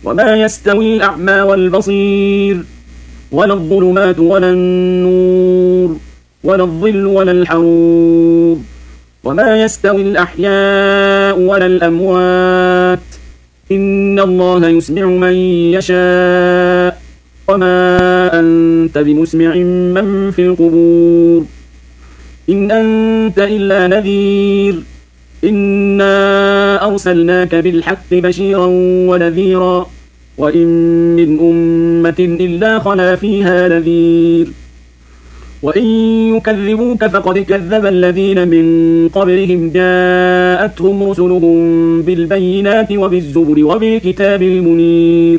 وما يستوي الأعمى والبصير ولا الظلمات ولا النور ولا الظل ولا الحرور وما يستوي الأحياء ولا الأموات إن الله يسمع من يشاء وما أنت بمسمع من في القبور إن أنت إلا نذير إنا أرسلناك بالحق بشيرا ونذيرا وإن من أمة إلا خلا فيها نذير وإن يكذبوك فقد كذب الذين من قبلهم جاءتهم رسلهم بالبينات وبالزبر وبالكتاب المنير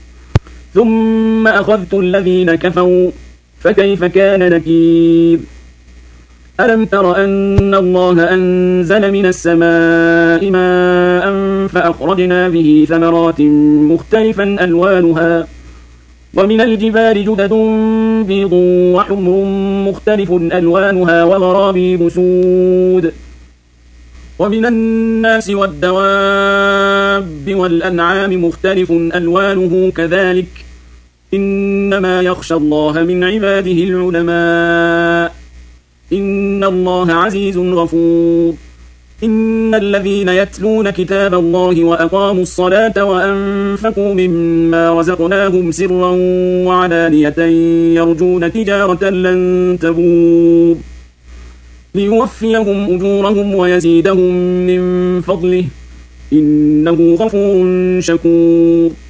ثم أخذت الذين كفروا فكيف كان نكير ألم تر أن الله أنزل من السماء ماء فأخرجنا به ثمرات مختلفا ألوانها ومن الجبال جدد بيض وحمر مختلف ألوانها وغرابيب سود ومن الناس والدواب والأنعام مختلف ألوانه كذلك إنما يخشى الله من عباده العلماء إن الله عزيز غفور إن الذين يتلون كتاب الله وأقاموا الصلاة وأنفقوا مما رزقناهم سرا وعلانية يرجون تجارة لن تبور ليوفيهم أجورهم ويزيدهم من فضله إنه غفور شكور